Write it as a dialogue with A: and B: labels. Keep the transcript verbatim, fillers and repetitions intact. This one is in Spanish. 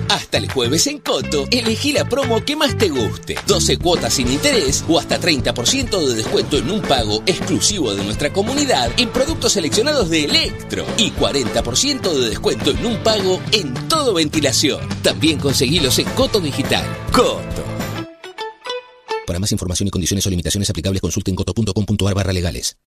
A: Hasta el jueves en Coto, elegí la promo que más te guste. doce cuotas sin interés o hasta treinta por ciento de descuento en un pago exclusivo de nuestra comunidad en productos seleccionados de Electro y cuarenta por ciento de descuento en un pago en todo ventilación. También conseguilos en Coto Digital. Coto. Para más información y condiciones o limitaciones aplicables, consulten coto punto com punto ar barra legales.